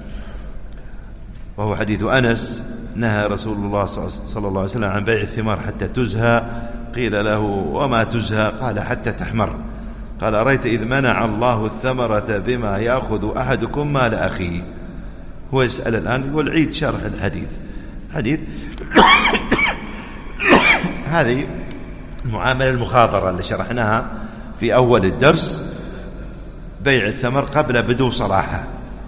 وهو حديث أنس: نهى رسول الله صلى الله عليه وسلم عن بيع الثمار حتى تزهى. قيل له: وما تزهى؟ قال: حتى تحمر. قال: أريت إذ منع الله الثمرة بما يأخذ أحدكم مال أخيه. هو يسأل الآن، يقول: عيد شرح الحديث. حديث هذه المعاملة المخاضرة اللي شرحناها في أول الدرس، بيع الثمر قبل بدو صلاحه.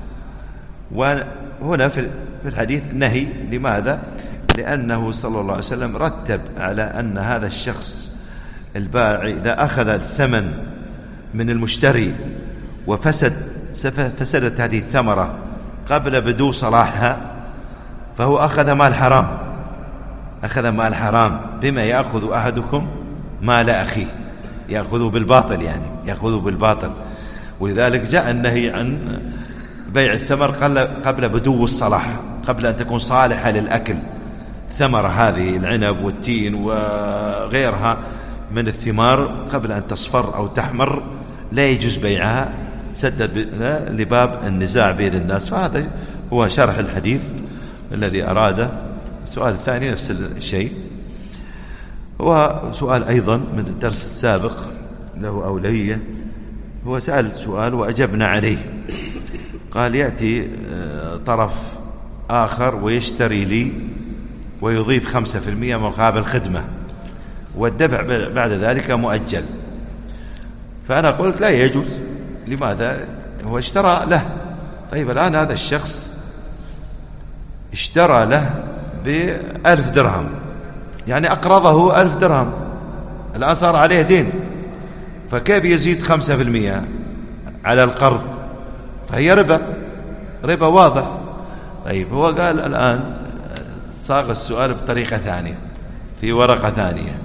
وهنا في الحديث نهي. لماذا؟ لأنه صلى الله عليه وسلم رتب على أن هذا الشخص البائع إذا أخذ الثمن من المشتري وفسد فسدت هذه الثمرة قبل بدو صلاحها، فهو أخذ مال حرام، أخذ مال حرام بما يأخذ أحدكم مال أخيه، يأخذه بالباطل، يعني يأخذه بالباطل. ولذلك جاء النهي عن بيع الثمر قبل بدو الصلاح، قبل أن تكون صالحة للأكل. ثمرة هذه العنب والتين وغيرها من الثمار قبل أن تصفر أو تحمر لا يجوز بيعها، سد لباب النزاع بين الناس. فهذا هو شرح الحديث الذي أراده. السؤال الثاني نفس الشيء، هو سؤال أيضا من الدرس السابق له أولوية. هو سأل سؤال وأجبنا عليه. قال: يأتي طرف آخر ويشتري لي ويضيف خمسة في المئة مقابل خدمة، والدفع بعد ذلك مؤجل. فأنا قلت: لا يجوز. لماذا؟ هو اشترى له. طيب الآن هذا الشخص اشترى له بألف درهم، يعني أقرضه ألف درهم، الآن صار عليه دين، فكيف يزيد خمسة في المئة على القرض؟ فهي ربا، ربا واضح. طيب هو قال الآن صاغ السؤال بطريقة ثانية في ورقة ثانية،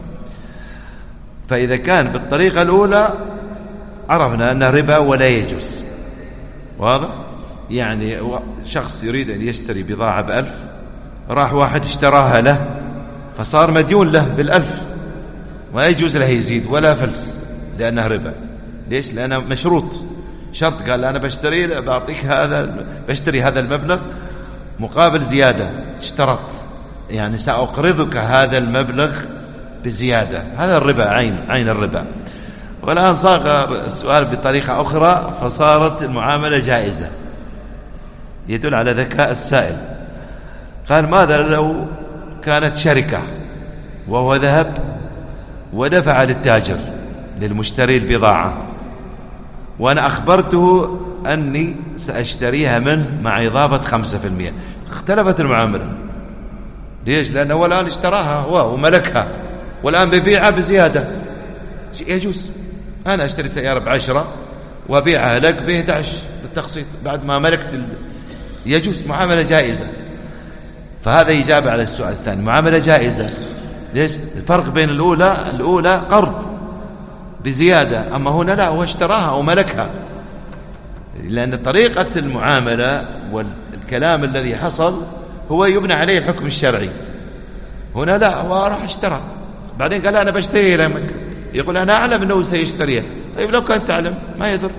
فإذا كان بالطريقة الأولى عرفنا أنه ربا ولا يجوز، واضح؟ يعني شخص يريد أن يشتري بضاعة بألف، راح واحد اشتراها له فصار مديون له بالألف، ما يجوز له يزيد ولا فلس لأنه ربا. ليش؟ لأنه مشروط، شرط، قال أنا بشتري بعطيك هذا، بشتري هذا المبلغ مقابل زيادة، اشترط يعني سأقرضك هذا المبلغ بزيادة، هذا الربا، عين عين الربا. والآن صاغ السؤال بطريقة أخرى فصارت المعاملة جائزة، يدل على ذكاء السائل. قال ماذا لو كانت شركة وهو ذهب ودفع للتاجر للمشتري البضاعة، وأنا أخبرته أني سأشتريها منه مع إضافة خمسة في المئة، اختلفت المعاملة. ليش؟ لأنه هو الآن اشتراها هو وملكها والآن ببيعها بزيادة، يجوز أنا أشتري سيارة بعشرة وبيعها لك بإحدى عشر بالتقسيط بعد ما ملكت ال... يجوز، معاملة جائزة. فهذا إجابة على السؤال الثاني، معاملة جائزة. ليش؟ الفرق بين الأولى، الأولى قرض بزيادة، أما هنا لا، هو اشتراها وملكها، لأن طريقة المعاملة والكلام الذي حصل هو يبنى عليه الحكم الشرعي. هنا لا، هو راح اشترى بعدين قال أنا بشتري لك، يقول أنا أعلم أنه سيشتريها. طيب لو كنت تعلم ما يضر،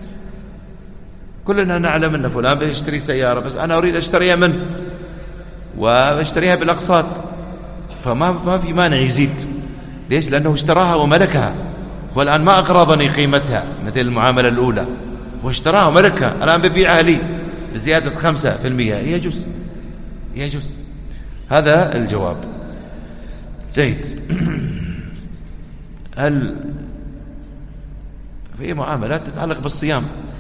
كلنا نعلم أن فلان بيشتري سيارة بس أنا أريد أشتريها منه وأشتريها بالأقساط، فما ما في مانع يزيد. ليش؟ لأنه اشتراها وملكها، والآن ما أقرضني قيمتها مثل المعاملة الأولى، هو اشتراها وملكها، الآن ببيعها لي بزيادة خمسة في المئة، يجوز يجوز. هذا الجواب. جيد. هل في معاملات تتعلق بالصيام،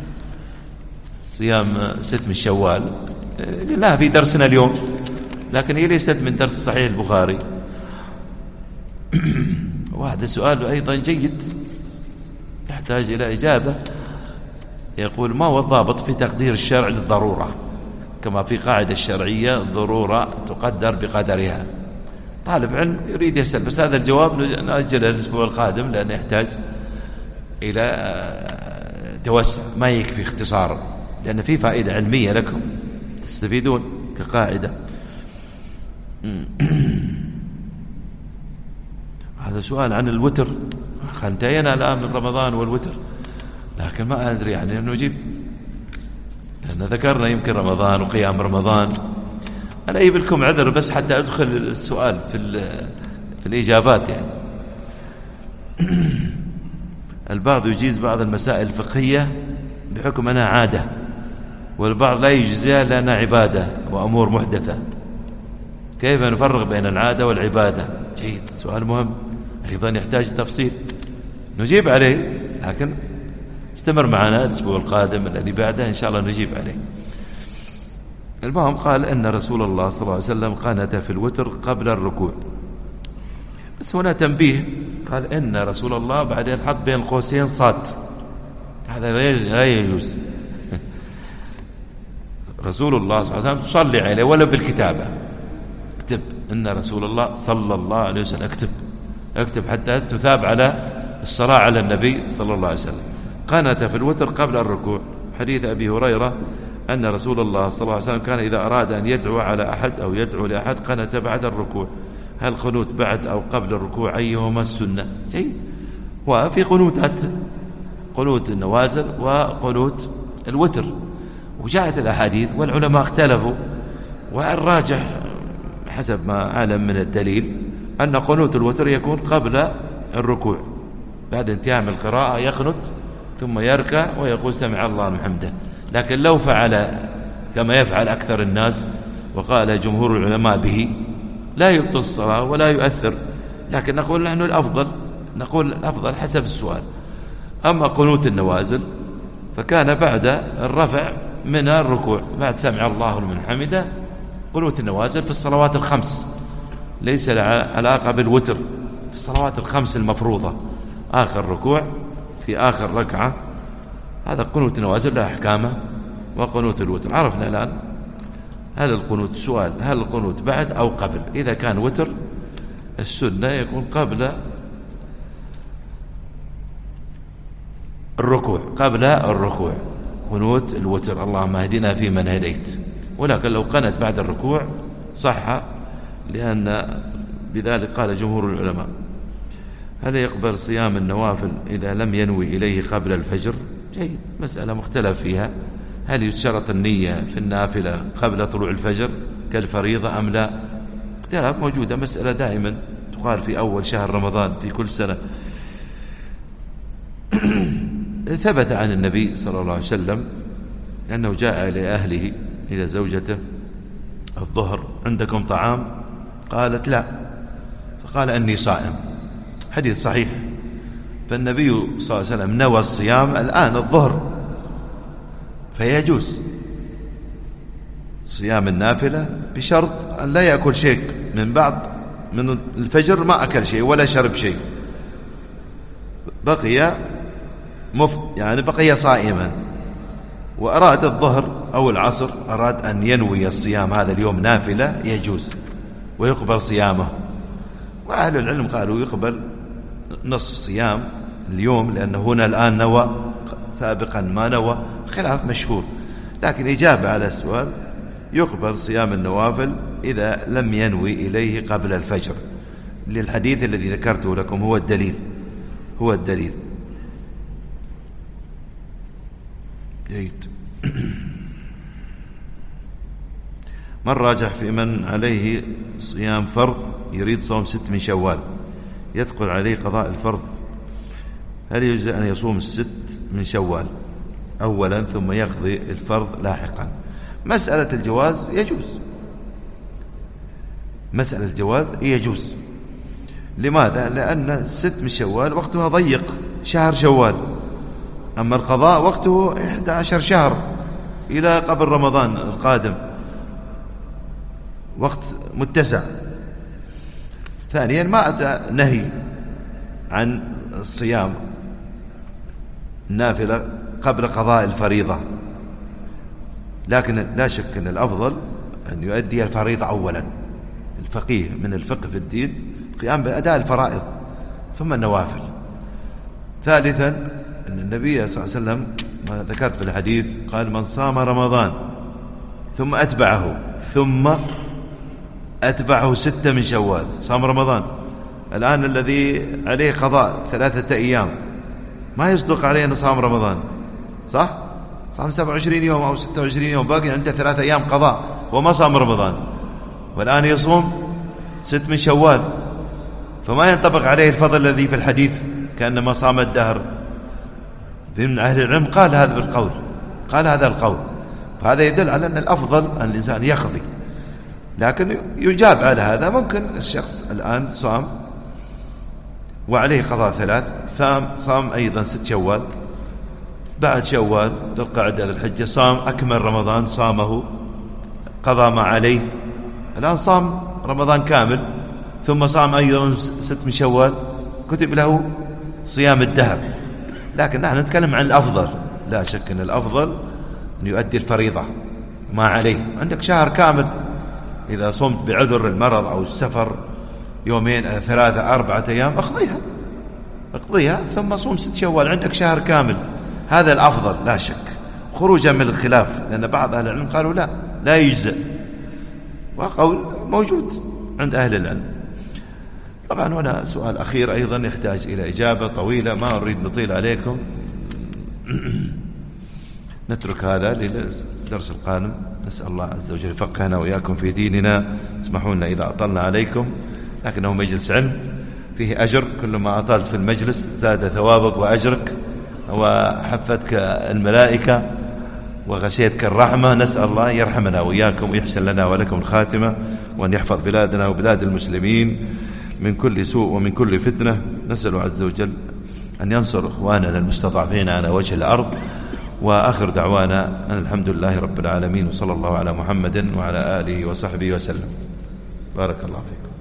صيام ست من شوال، لا في درسنا اليوم، لكن هي ليست من درس صحيح البخاري. وهذا السؤال أيضا جيد يحتاج إلى إجابة. يقول ما هو الضابط في تقدير الشرع للضرورة، كما في قاعدة الشرعية ضرورة تقدر بقدرها. طالب علم يريد يسأل، بس هذا الجواب نأجله الأسبوع القادم لأنه يحتاج إلى توسع، ما يكفي اختصار، لأن في فائدة علمية لكم تستفيدون كقاعدة. هذا سؤال عن الوتر، انتهينا الآن من رمضان والوتر، لكن ما أدري يعني نجيب، لأن ذكرنا يمكن رمضان وقيام رمضان. أنا أجيب لكم عذر بس حتى أدخل السؤال في, في الإجابات. يعني البعض يجيز بعض المسائل الفقهية بحكم أنها عادة، والبعض لا يجزيها لأنها عبادة وأمور محدثة، كيف نفرق بين العادة والعبادة؟ جيد، سؤال مهم أيضا يحتاج تفصيل نجيب عليه، لكن استمر معنا الأسبوع القادم الذي بعده إن شاء الله نجيب عليه. المهم قال إن رسول الله صلى الله عليه وسلم قنت في الوتر قبل الركوع، بس هنا تنبيه، قال إن رسول الله بعدين حط بين قوسين صاد، هذا لا يجوز. رسول الله صلى الله عليه وسلم تصلي عليه ولا بالكتابة، اكتب إن رسول الله صلى الله عليه وسلم، اكتب اكتب حتى تثاب على الصلاة على النبي صلى الله عليه وسلم. قنت في الوتر قبل الركوع، حديث أبي هريرة أن رسول الله صلى الله عليه وسلم كان إذا أراد أن يدعو على أحد أو يدعو لأحد قنت بعد الركوع. هل قنوت بعد أو قبل الركوع أيهما السنة؟ جيد، وفي قنوتات، قنوت النوازل وقنوت الوتر، وجاءت الأحاديث والعلماء اختلفوا، والراجح حسب ما أعلم من الدليل أن قنوت الوتر يكون قبل الركوع، بعد انتهاء من القراءة يقنت ثم يركع ويقول سمع الله لمن حمده. لكن لو فعل كما يفعل أكثر الناس وقال جمهور العلماء به لا يبطل الصلاة ولا يؤثر، لكن نقول نحن الأفضل، نقول الأفضل حسب السؤال. أما قنوت النوازل فكان بعد الرفع من الركوع، بعد سمع الله لمن حمده. قنوت النوازل في الصلوات الخمس، ليس لها علاقة بالوتر، في الصلوات الخمس المفروضة، آخر ركوع في آخر ركعة، هذا قنوت النوازل له أحكامه. وقنوت الوتر عرفنا الآن. هل القنوت، سؤال، هل القنوت بعد أو قبل؟ إذا كان وتر السنة يكون قبل الركوع، قبل الركوع قنوت الوتر اللهم اهدنا فيمن هديت، ولكن لو قنت بعد الركوع صح، لأن بذلك قال جمهور العلماء. هل يقبل صيام النوافل إذا لم ينوي إليه قبل الفجر؟ جيد، مسألة مختلف فيها، هل يشترط النية في النافلة قبل طلوع الفجر كالفريضة أم لا؟ اختلاف موجودة، مسألة دائما تقال في أول شهر رمضان في كل سنة. ثبت عن النبي صلى الله عليه وسلم أنه جاء إلى أهله إلى زوجته الظهر: عندكم طعام؟ قالت لا، فقال أني صائم، حديث صحيح. فالنبي صلى الله عليه وسلم نوى الصيام الآن الظهر، فيجوز صيام النافلة بشرط أن لا يأكل شيء من بعد من الفجر، ما أكل شيء ولا شرب شيء، بقي مف يعني بقي صائما، وأراد الظهر أو العصر أراد أن ينوي الصيام هذا اليوم نافلة، يجوز ويقبل صيامه. وأهل العلم قالوا يقبل نصف صيام اليوم، لأنه هنا الآن نوى، سابقا ما نوى، خلاف مشهور. لكن إجابة على السؤال: يقبل صيام النوافل إذا لم ينوي إليه قبل الفجر، للحديث الذي ذكرته لكم هو الدليل هو الدليل جيد. من راجح في من عليه صيام فرض يريد صوم ست من شوال، يثقل عليه قضاء الفرض، هل يجوز أن يصوم الست من شوال أولا ثم يقضي الفرض لاحقا؟ مسألة الجواز يجوز، مسألة الجواز يجوز. لماذا؟ لأن الست من شوال وقتها ضيق، شهر شوال، أما القضاء وقته إحدى عشر شهر إلى قبل رمضان القادم، وقت متسع. ثانيا ما أتى نهي عن الصيام النافلة قبل قضاء الفريضة، لكن لا شك أن الأفضل أن يؤدي الفريضة أولا. الفقيه من الفقه في الدين القيام بأداء الفرائض ثم النوافل. ثالثا أن النبي صلى الله عليه وسلم ما ذكرت في الحديث قال: من صام رمضان ثم أتبعه ثم أتبعه ستة من شوال، صام رمضان. الآن الذي عليه قضاء ثلاثة أيام ما يصدق عليه أنه صام رمضان، صح؟ صام سبعة وعشرين يوم أو ستة وعشرين يوم، باقي عنده ثلاثة أيام قضاء وما صام رمضان، والآن يصوم ست من شوال، فما ينطبق عليه الفضل الذي في الحديث كأنما صام الدهر. من أهل العلم قال هذا بالقول، قال هذا القول، فهذا يدل على أن الأفضل أن الإنسان يقضي. لكن يجاب على هذا، ممكن الشخص الآن صام وعليه قضاء ثلاث، ثام صام أيضا ست شوال، بعد شوال ذو القعدة ذو الحجة صام أكمل رمضان، صامه قضى ما عليه، الآن صام رمضان كامل، ثم صام أيضا ست من شوال، كتب له صيام الدهر. لكن نحن نتكلم عن الأفضل، لا شك أن الأفضل أن يؤدي الفريضة ما عليه. عندك شهر كامل، إذا صمت بعذر المرض أو السفر يومين ثلاثة أربعة أيام اقضيها اقضيها ثم صوم ست شوال، عندك شهر كامل، هذا الأفضل لا شك، خروجا من الخلاف، لأن بعض أهل العلم قالوا لا لا يجزئ، وقول موجود عند أهل العلم. طبعا هنا سؤال أخير أيضا يحتاج إلى إجابة طويلة، ما أريد نطيل عليكم، نترك هذا للدرس القادم. نسأل الله عز وجل يفقهنا وإياكم في ديننا. اسمحوا لنا إذا أطلنا عليكم، لكنه مجلس علم فيه أجر، كل ما أطلت في المجلس زاد ثوابك وأجرك وحفتك الملائكة وغشيتك الرحمة. نسأل الله يرحمنا وإياكم ويحسن لنا ولكم الخاتمة، وأن يحفظ بلادنا وبلاد المسلمين من كل سوء ومن كل فتنة. نسأل عز وجل أن ينصر إخواننا المستضعفين على وجه الأرض. وآخر دعوانا أن الحمد لله رب العالمين، وصلى الله على محمد وعلى آله وصحبه وسلم. بارك الله فيكم.